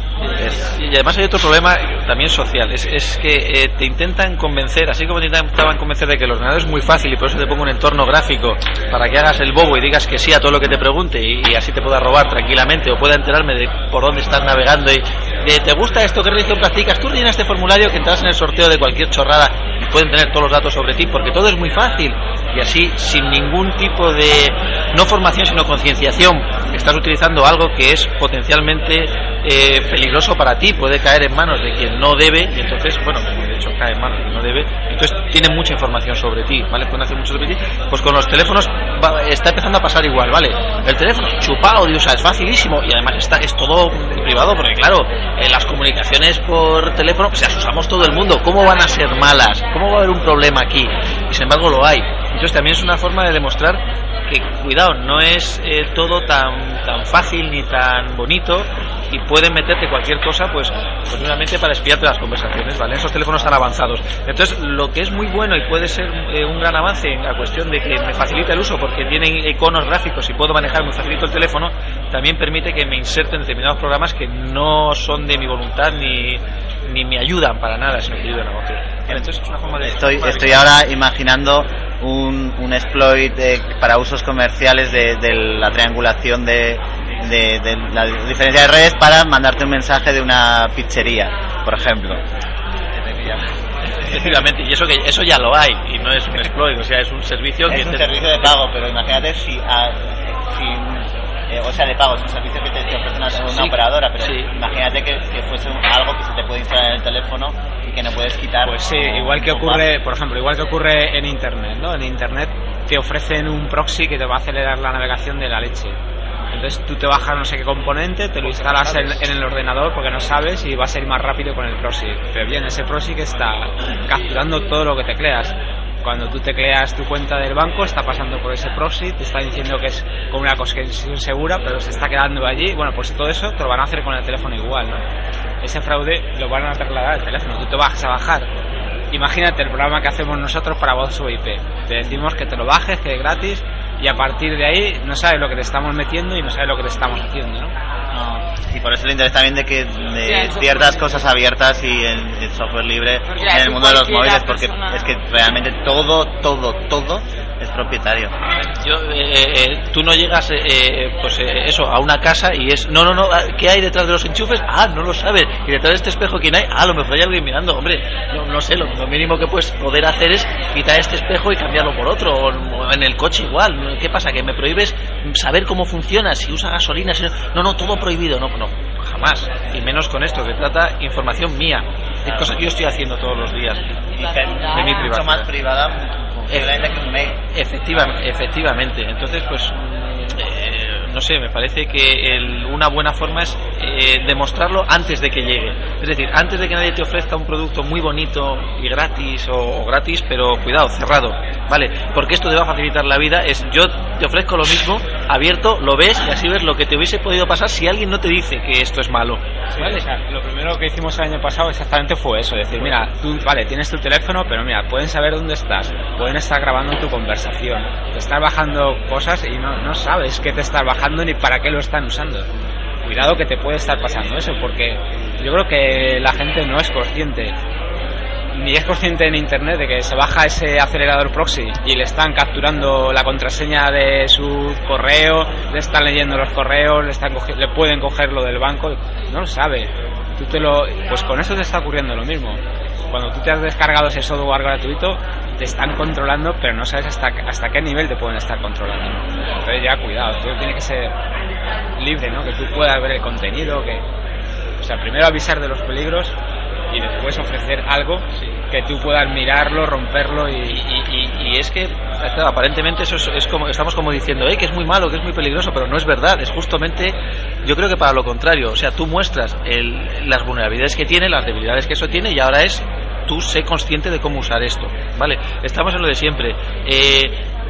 es... Y además hay otro problema también social, es, es que eh, te intentan convencer, así como te intentaban convencer de que el ordenador es muy fácil y por eso te pongo un entorno gráfico para que hagas el bobo y digas que sí a todo lo que te pregunte y, y así te pueda robar tranquilamente o pueda enterarme de por dónde estás navegando y de, ¿te gusta esto? ¿Qué religión practicas? Tú rellenas este formulario que entras en el sorteo de cualquier chorrada y pueden tener todos los datos sobre ti porque todo es muy fácil y así sin ningún tipo de no formación sino concienciación estás utilizando algo que es potencialmente eh, peligroso para ti, puede caer en manos de quien no debe y entonces, bueno, de hecho cae en manos de quien no debe, entonces tiene mucha información sobre ti, ¿vale? Pueden hacer mucho sobre ti, pues con los teléfonos va, está empezando a pasar igual, ¿vale? El teléfono chupado de usar, es facilísimo y además está, es todo privado porque claro, en las comunicaciones por teléfono pues las usamos todo el mundo, ¿cómo van a ser malas? ¿Cómo va a haber un problema aquí? Y sin embargo lo hay, entonces también es una forma de demostrar que cuidado, no es eh, todo tan tan fácil ni tan bonito y pueden meterte cualquier cosa pues continuamente para espiarte las conversaciones, ¿vale? Esos teléfonos tan avanzados. Entonces, lo que es muy bueno y puede ser eh, un gran avance en la cuestión de que me facilita el uso porque tienen iconos gráficos y puedo manejar muy facilito el teléfono, también permite que me inserten determinados programas que no son de mi voluntad ni ni me ayudan para nada, sino que ayudan a otros. Entonces, es una forma de... Estoy, estoy ahora imaginando un, un exploit eh, para usos comerciales de, de la triangulación de, de, de la diferencia de redes para mandarte un mensaje de una pizzería, por ejemplo. Efectivamente, y eso que eso ya lo hay y no es un exploit, o sea, es un servicio que Es un te- servicio de pago, pero imagínate si, a, si eh, o sea, de pago, es un servicio que te, te ofrece una, una Sí, operadora, pero sí. imagínate que, que fuese un- algo que se te puede instalar en el teléfono y que no puedes quitar. Pues sí, igual que ocurre, por ejemplo, igual que ocurre en Internet, ¿no? En Internet te ofrecen un proxy que te va a acelerar la navegación de la leche. Entonces tú te bajas no sé qué componente, te lo instalas en, en el ordenador porque no sabes y va a ser más rápido con el proxy. Pero bien, ese proxy que está capturando todo lo que tecleas. Cuando tú tecleas tu cuenta del banco, está pasando por ese proxy, te está diciendo que es con una conexión segura, pero se está quedando allí. Bueno, pues todo eso te lo van a hacer con el teléfono igual, ¿no? Ese fraude lo van a trasladar al teléfono. Tú te vas a bajar. Imagínate el programa que hacemos nosotros para voz sobre I P. Te decimos que te lo bajes, que es gratis, y a partir de ahí no sabes lo que te estamos metiendo y no sabes lo que te estamos haciendo, ¿no? No. Y por eso el interés también de que de Sí, el software ciertas libre. cosas abiertas y el, el software libre Porque en así el mundo de los cualquiera móviles, porque persona- es que realmente todo, todo, todo es propietario. Yo, eh, eh, tú no llegas, eh, eh, pues eh, eso, a una casa y es, no, no, no, ¿qué hay detrás de los enchufes? Ah, no lo sabes. Y detrás de este espejo, ¿quién hay? Ah, a lo mejor hay alguien mirando. Hombre, no, no sé, lo, lo mínimo que puedes poder hacer es quitar este espejo y cambiarlo por otro. O, o en el coche igual. ¿Qué pasa? ¿Que me prohíbes saber cómo funciona? Si usa gasolina, si no, no, no, todo prohibido. No, no, jamás. Y menos con esto, que trata información mía. De cosas que yo estoy haciendo todos los días. De mi Mucho privacidad. más privada posiblemente que un mail. Efectiva, efectivamente. Entonces, pues, mm, eh, no sé, me parece que el- una buena forma es eh, demostrarlo antes de que llegue. Es decir, antes de que nadie te ofrezca un producto muy bonito y gratis o, o gratis, pero cuidado, cerrado, ¿vale? Porque esto te va a facilitar la vida. Es yo te ofrezco lo mismo, abierto, lo ves y así ves lo que te hubiese podido pasar si alguien no te dice que esto es malo. ¿Vale? O sea, lo primero que hicimos el año pasado exactamente fue eso, decir, mira, tú, vale, tienes tu teléfono, pero mira, pueden saber dónde estás, pueden estar grabando tu conversación, te estás bajando cosas y no, no sabes qué te estás bajando ni para qué lo están usando. Cuidado que te puede estar pasando eso, porque yo creo que la gente no es consciente. ni es consciente en internet de que se baja ese acelerador proxy y le están capturando la contraseña de su correo, le están leyendo los correos, le, están cogi- le pueden coger lo del banco, no lo sabe. Tú te lo, pues con eso te está ocurriendo lo mismo. Cuando tú te has descargado ese software gratuito, te están controlando, pero no sabes hasta, hasta qué nivel te pueden estar controlando. Entonces ya cuidado, todo tiene que ser libre, ¿no? Que tú puedas ver el contenido, que, o sea, primero avisar de los peligros y después ofrecer algo que tú puedas mirarlo, romperlo y... y, y, y es que claro, aparentemente eso es, es como estamos como diciendo eh, que es muy malo, que es muy peligroso, pero no es verdad, es justamente, yo creo que para lo contrario, o sea, tú muestras el, las vulnerabilidades que tiene, las debilidades que eso tiene, y ahora es tú sé consciente de cómo usar esto, ¿vale? Estamos en lo de siempre. Eh,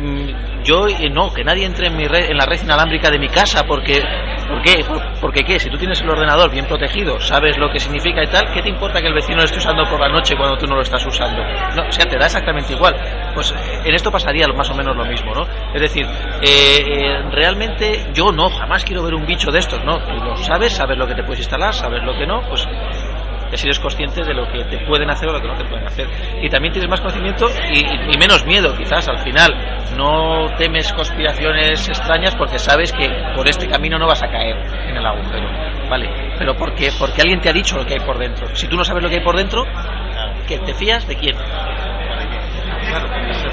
yo eh, no, que nadie entre en mi red, en la red inalámbrica de mi casa, porque ¿por qué? Por, porque qué, si tú tienes el ordenador bien protegido, sabes lo que significa y tal, ¿qué te importa que el vecino lo esté usando por la noche cuando tú no lo estás usando? No, o sea, te da exactamente igual. Pues en esto pasaría más o menos lo mismo, ¿no? Es decir, eh, eh, realmente yo no, jamás quiero ver un bicho de estos, ¿no? Tú lo sabes, sabes lo que te puedes instalar, sabes lo que no, pues que si eres consciente de lo que te pueden hacer o lo que no te pueden hacer. Y también tienes más conocimiento y, y menos miedo, quizás, al final. No temes conspiraciones extrañas porque sabes que por este camino no vas a caer en el agujero, ¿vale? Pero porque, porque alguien te ha dicho lo que hay por dentro. Si tú no sabes lo que hay por dentro, ¿qué, ¿te fías de quién? Claro,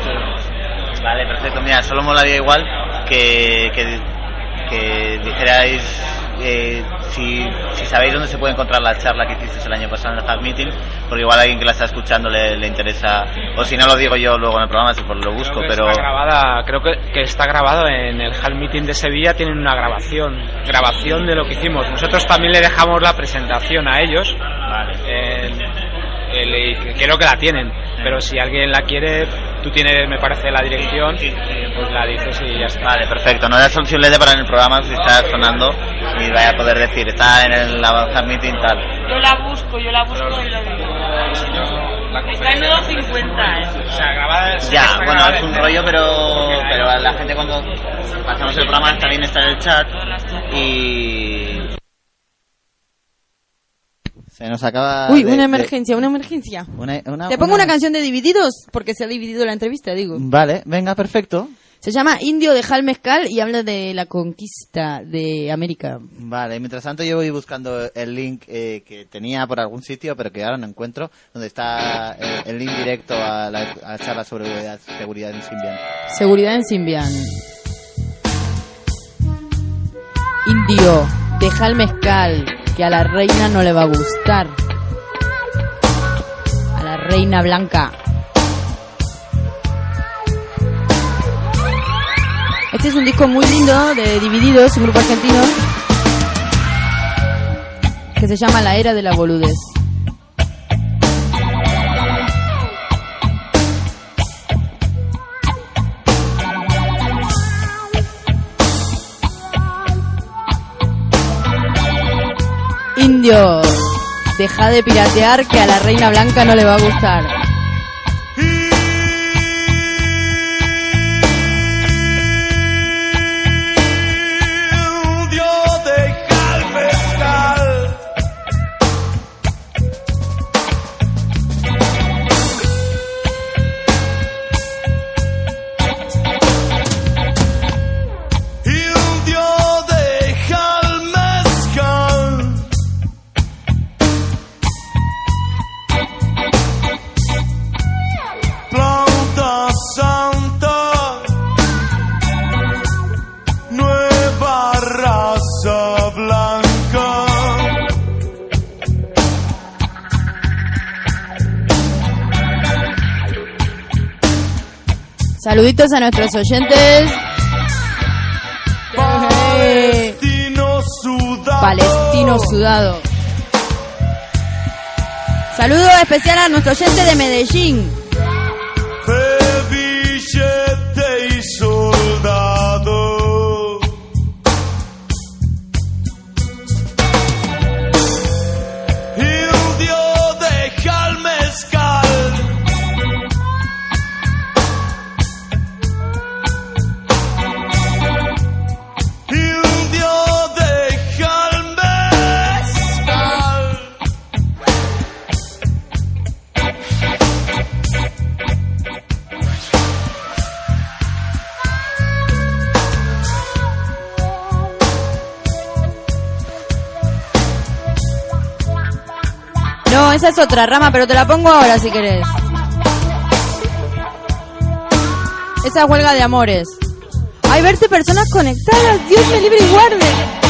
vale, perfecto. Mira, solo molaría igual que, que, que dijerais eh, si, si sabéis dónde se puede encontrar la charla que hiciste el año pasado en el Hack Meeting, porque igual a alguien que la está escuchando le, le interesa, o si no lo digo yo luego en el programa, si pues lo busco, creo que pero... Está grabada, creo que, que está grabado en el Hack Meeting de Sevilla, tienen una grabación, grabación de lo que hicimos. Nosotros también le dejamos la presentación a ellos, vale. el, el, el, creo que la tienen, pero si alguien la quiere, tú tienes, me parece, la dirección, pues la dices y ya está. Vale, perfecto. No era solución de para en el programa si está sonando y vaya a poder decir, está en el Hack Meeting tal. Yo la busco, yo la busco y la digo. Está en nueve cincuenta, ¿eh? O sea, grabada... Ya, bueno, es un rollo, pero, pero la gente cuando pasamos el programa también está en el chat y... Se nos acaba... Uy, de- una de- emergencia, una emergencia. Una, una- Te pongo una- una canción de Divididos, porque se ha dividido la entrevista, digo. Vale, venga, perfecto. Se llama Indio de Jal Mezcal y habla de la conquista de América. Vale, mientras tanto yo voy buscando el link eh, que tenía por algún sitio, pero que ahora no encuentro, donde está el, el link directo a la, a la charla sobre seguridad, seguridad en Symbian. Seguridad en Symbian. Indio, deja el mezcal, que a la reina no le va a gustar. A la reina blanca. Este es un disco muy lindo de Divididos, un grupo argentino, que se llama La Era de la Boludez. Indio, deja de piratear, que a la reina blanca no le va a gustar. Saluditos a nuestros oyentes. Palestino sudado. Palestino sudado. Saludo especial a nuestro oyente de Medellín. De billete y soldado. Indio deja el mezcal. Indio deja el mezcal. No, esa es otra rama, pero te la pongo ahora si querés. Esa es Huelga de Amores. Hay verse personas conectadas, Dios me libre y guarde.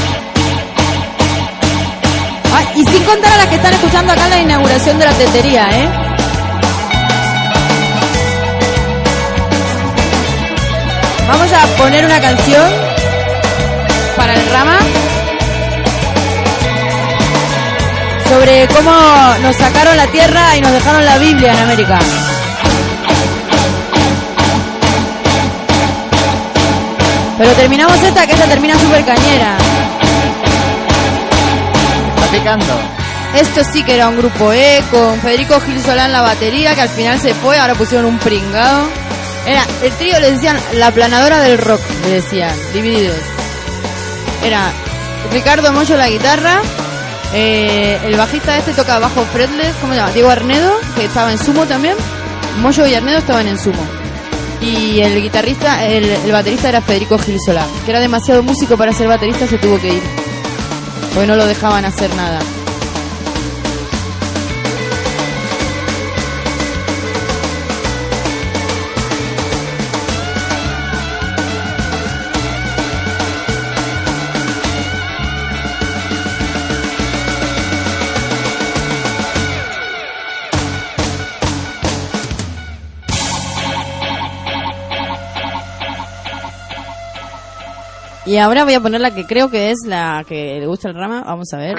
Ay, y sin contar a las que están escuchando acá la inauguración de la tetería, ¿eh? Vamos a poner una canción para el Rama sobre cómo nos sacaron la tierra y nos dejaron la Biblia en América. Pero terminamos esta, que esta termina súper cañera. Está picando. Esto sí que era un grupo, ¿eh? Con Federico Gil Solá en la batería, que al final se fue, ahora pusieron un pringado. Era, el trío le decían la aplanadora del rock, le decían, Divididos. Era Ricardo Mollo la guitarra, eh, el bajista este toca bajo fretless, ¿cómo se llama? Diego Arnedo, que estaba en Sumo también. Mollo y Arnedo estaban en Sumo. Y el guitarrista, el, el baterista era Federico Gil Solá, que era demasiado músico para ser baterista, se tuvo que ir, porque no lo dejaban hacer nada. Y ahora voy a poner la que creo que es la que le gusta al Rama. Vamos a ver.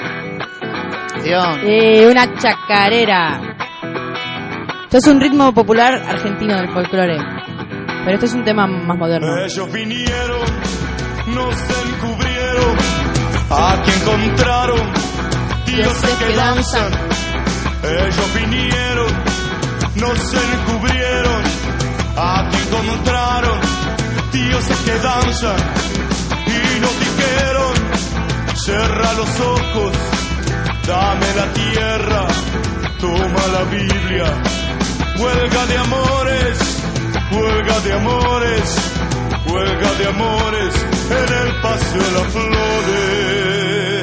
Eh, una chacarera. Esto es un ritmo popular argentino del folclore. Pero esto es un tema más moderno. Ellos vinieron, nos encubrieron, aquí encontraron dioses que danzan. Ellos vinieron, nos encubrieron, aquí encontraron dioses que danzan. Y nos dijeron, cierra los ojos, dame la tierra, toma la Biblia. Huelga de amores, huelga de amores, huelga de amores en el Paseo de las Flores.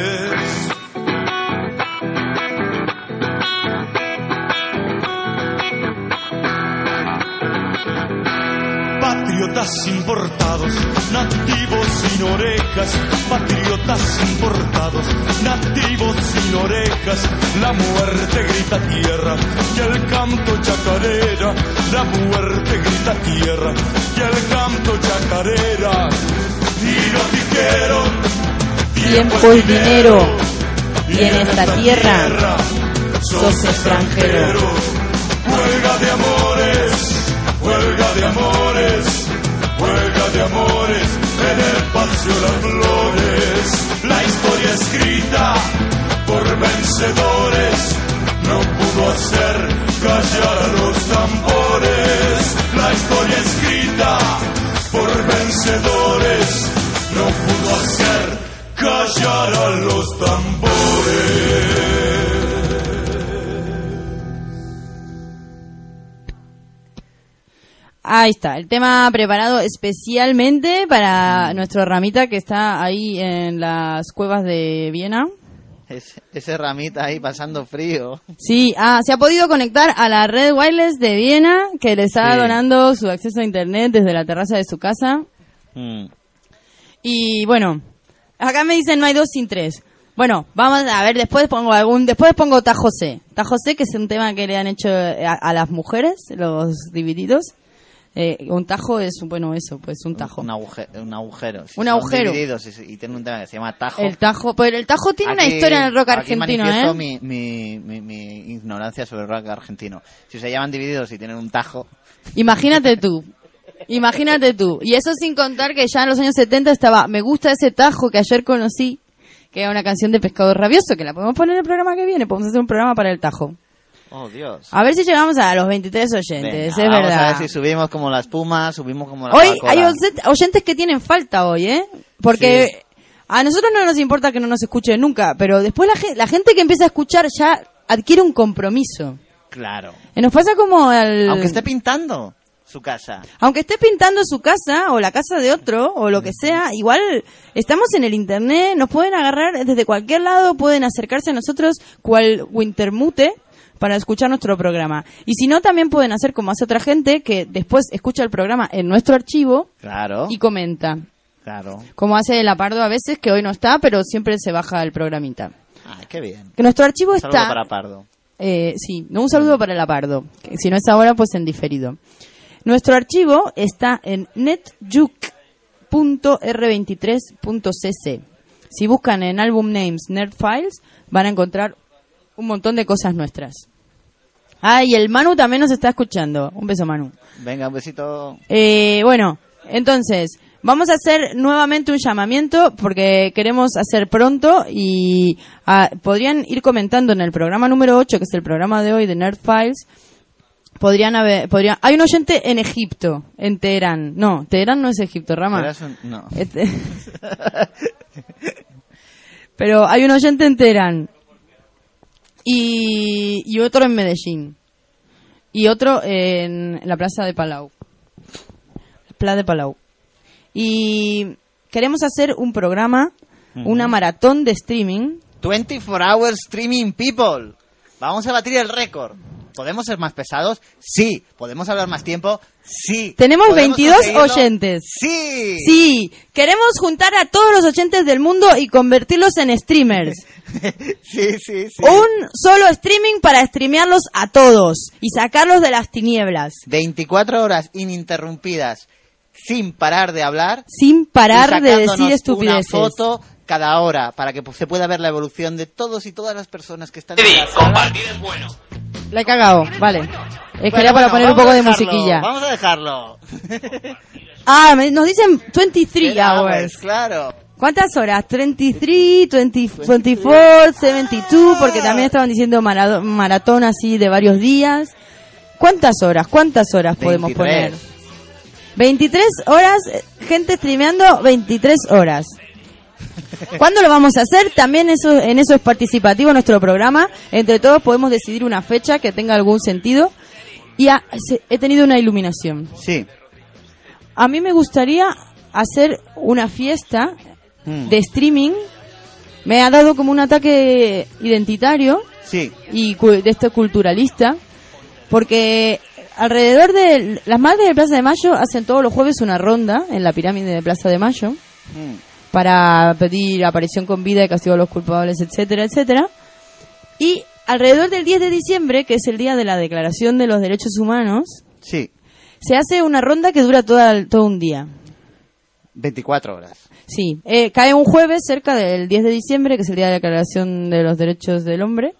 Patriotas importados, nativos sin orejas, patriotas importados, nativos sin orejas, la muerte grita tierra y el canto chacarera, la muerte grita tierra y el canto chacarera. Y nos dijeron, tiempo y dinero, y en esta tierra sos extranjero. Huelga de amores, huelga de amores, huelga de amores en el Paseo de las Flores. La historia escrita por vencedores no pudo hacer callar a los tambores. La historia escrita por vencedores no pudo hacer callar a los tambores. Ahí está, el tema preparado especialmente para nuestro Ramita que está ahí en las cuevas de Viena. Ese, ese Ramita ahí pasando frío. Sí, ah, se ha podido conectar a la red wireless de Viena, que le está Sí. donando su acceso a internet desde la terraza de su casa. Mm. Y bueno, acá me dicen no hay dos sin tres. Bueno, vamos a ver, después pongo algún, después pongo Tajo C. Tajo C, que es un tema que le han hecho a, a las mujeres, los Divididos. Eh, un tajo es, bueno, eso, pues un tajo. Un, aguje- un agujero. Si Un son agujero. divididos y, y tiene un tema que se llama tajo. El tajo, pero el tajo tiene una Aquí- historia en el rock aquí argentino, manifiesto ¿eh? mi, mi, mi, mi ignorancia sobre el rock argentino. Si se llaman divididos y tienen un tajo. Imagínate tú. Imagínate tú. Y eso sin contar que ya en los años setenta estaba Me gusta ese tajo que ayer conocí, que era una canción de Pescado Rabioso, que la podemos poner en el programa que viene. Podemos hacer un programa para el tajo. Oh, Dios. A ver si llegamos a los veintitrés oyentes, Venga, es vamos verdad. a ver si subimos como la espuma, subimos como la Hoy Coca-Cola. hay oyentes- oyentes que tienen falta hoy, ¿eh? Porque a nosotros no nos importa que no nos escuchen nunca, pero después la, ge- la gente que empieza a escuchar ya adquiere un compromiso. Claro. Y nos pasa como al... Aunque esté pintando su casa. Aunque esté pintando su casa o la casa de otro o lo que sea, igual estamos en el internet, nos pueden agarrar desde cualquier lado, pueden acercarse a nosotros cual Wintermute para escuchar nuestro programa. Y si no, también pueden hacer como hace otra gente, que después escucha el programa en nuestro archivo Claro, y comenta. claro. Como hace el Pardo a veces, que hoy no está, pero siempre se baja el programita. Ay, qué bien. Que nuestro archivo Un saludo está... para Pardo. Eh, sí, no, un saludo para el Apardo, que si no es ahora, pues en diferido. Nuestro archivo está en netjuke punto erre veintitrés punto ce ce. Si buscan en Album Names Nerd Files, van a encontrar un montón de cosas nuestras. Ah, y el Manu también nos está escuchando. Un beso, Manu. Venga, un besito. Eh, bueno, entonces, vamos a hacer nuevamente un llamamiento porque queremos hacer pronto y ah, podrían ir comentando en el programa número ocho, que es el programa de hoy de Nerd Files. Podrían haber, podrían, hay un oyente en Egipto, en Teherán. No, Teherán no es Egipto, Rama. Eras un- No. Este- Pero hay un oyente en Teherán. Y, y otro en Medellín. Y otro en la plaza de Palau. Plaza de Palau. Y queremos hacer un programa, una maratón de streaming. veinticuatro hours streaming people. Vamos a batir el récord. ¿Podemos ser más pesados? Sí. ¿Podemos hablar más tiempo? Sí. Tenemos ¿Podemos veintidós conseguirlo? oyentes. Sí. Sí. Queremos juntar a todos los oyentes del mundo y convertirlos en streamers. Sí, sí, sí. Un solo streaming para streamearlos a todos y sacarlos de las tinieblas. veinticuatro horas ininterrumpidas sin parar de hablar. Sin parar y de sacándonos decir estupideces. Una foto cada hora para que pues, se pueda ver la evolución de todos y todas las personas que están en la sala. Compartir es bueno. La he cagado, vale. Es Bueno, que era para bueno, poner un vamos poco a de dejarlo, musiquilla. Vamos a dejarlo. Ah, me- nos dicen veintitrés Era hours. hours, claro. ¿Cuántas horas? veintitrés, veinte, veinticuatro, setenta y dos, porque también estaban diciendo marado- maratón así de varios días. ¿Cuántas horas? ¿Cuántas horas podemos poner? veintitrés horas, eh, gente streameando veintitrés horas. ¿Cuándo lo vamos a hacer? También eso, en eso es participativo nuestro programa. Entre todos podemos decidir una fecha que tenga algún sentido. Y ha- se- he tenido una iluminación. Sí. A mí me gustaría hacer una fiesta Mm. de streaming. Me ha dado como un ataque identitario Sí. y cu- de este culturalista, porque alrededor de las madres de Plaza de Mayo hacen todos los jueves una ronda en la pirámide de Plaza de Mayo Mm. para pedir aparición con vida y castigo a los culpables, etcétera, etcétera. Y alrededor del diez de diciembre, que es el día de la Declaración de los Derechos Humanos, Sí. se hace una ronda que dura toda, todo un día. veinticuatro horas. Sí, eh, cae un jueves cerca del diez de diciembre, que es el día de la Declaración de los Derechos del Hombre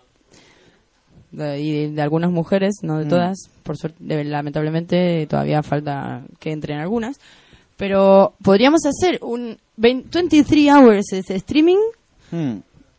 de- y de, de algunas mujeres, no de Mm. todas, por suerte, de- lamentablemente todavía falta que entren algunas, pero podríamos hacer un veinte, veintitrés hours de streaming Mm.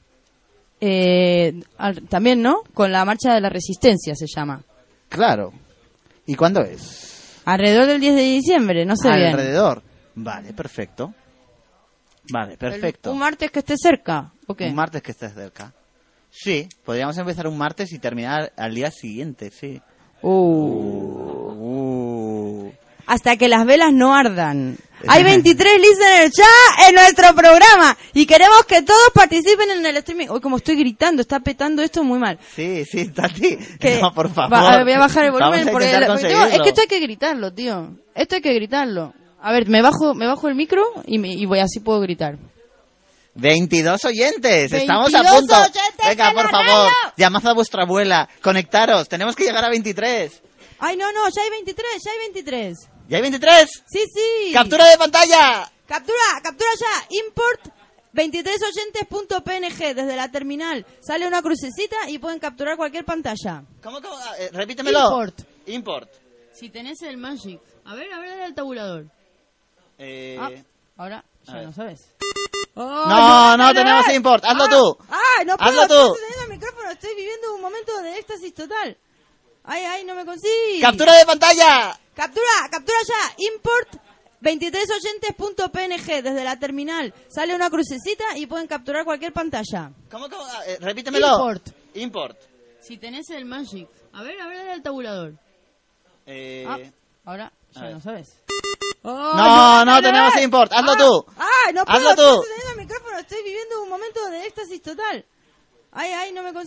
eh, al- también, ¿no? Con la Marcha de la Resistencia se llama. Claro. ¿Y cuándo es? Alrededor del diez de diciembre, no sé bien. Alrededor. Vale, perfecto. Vale, perfecto. ¿Un martes que esté cerca? ¿O qué? Un martes que estés cerca. Sí, podríamos empezar un martes y terminar al día siguiente, sí. Uh. Uh. Hasta que las velas no ardan. Hay veintitrés listeners ya en nuestro programa y queremos que todos participen en el streaming. Hoy como estoy gritando, está petando esto muy mal. Sí, sí, Tati. Que- No, por favor. Va- a ver, voy a bajar el Vamos volumen a porque, intentar porque tengo- conseguirlo. es que esto hay que gritarlo, tío. Esto hay que gritarlo. A ver, me bajo, me bajo el micro y, me- y voy así puedo gritar. veintidós oyentes, estamos a veintidós punto. oyentes Venga, en por la favor, radio. llamad a vuestra abuela, conectaros, tenemos que llegar a veintitrés. Ay, no, no, ya hay veintitrés, ya hay veintitrés. ¿Ya hay veintitrés? Sí, sí. ¡Captura de pantalla! Captura, captura ya. Import veintitrés oyentes punto p n g desde la terminal. Sale una crucecita y pueden capturar cualquier pantalla. ¿Cómo, cómo? Ah, eh, repítemelo. Import. Import. Si tenés el Magic. A ver, a ver el tabulador. Eh... Ah, ahora a ya ver. no sabes. No, no, tenemos import, hazlo tú. ¡Ay, no puedo! Hazlo tú. Estoy sosteniendo el micrófono, estoy viviendo un momento de éxtasis total. ¡Ay, ay, no me consigo! ¡Captura de pantalla! ¡Captura, captura ya! Import veintitrés oyentes punto p n g desde la terminal. Sale una crucecita y pueden capturar cualquier pantalla. ¿Cómo, cómo? Ah, eh, repítemelo. Import. Import. Si tenés el Magic. A ver, a ver el tabulador. Eh... Ah, ahora a ya ver. no sabes. No, no, tenemos import, hazlo tú. ¡Ay, no puedo! Hazlo tú. Estoy sosteniendo el micrófono, estoy viviendo un momento de éxtasis total. ¡Ay, ay, no me consigo!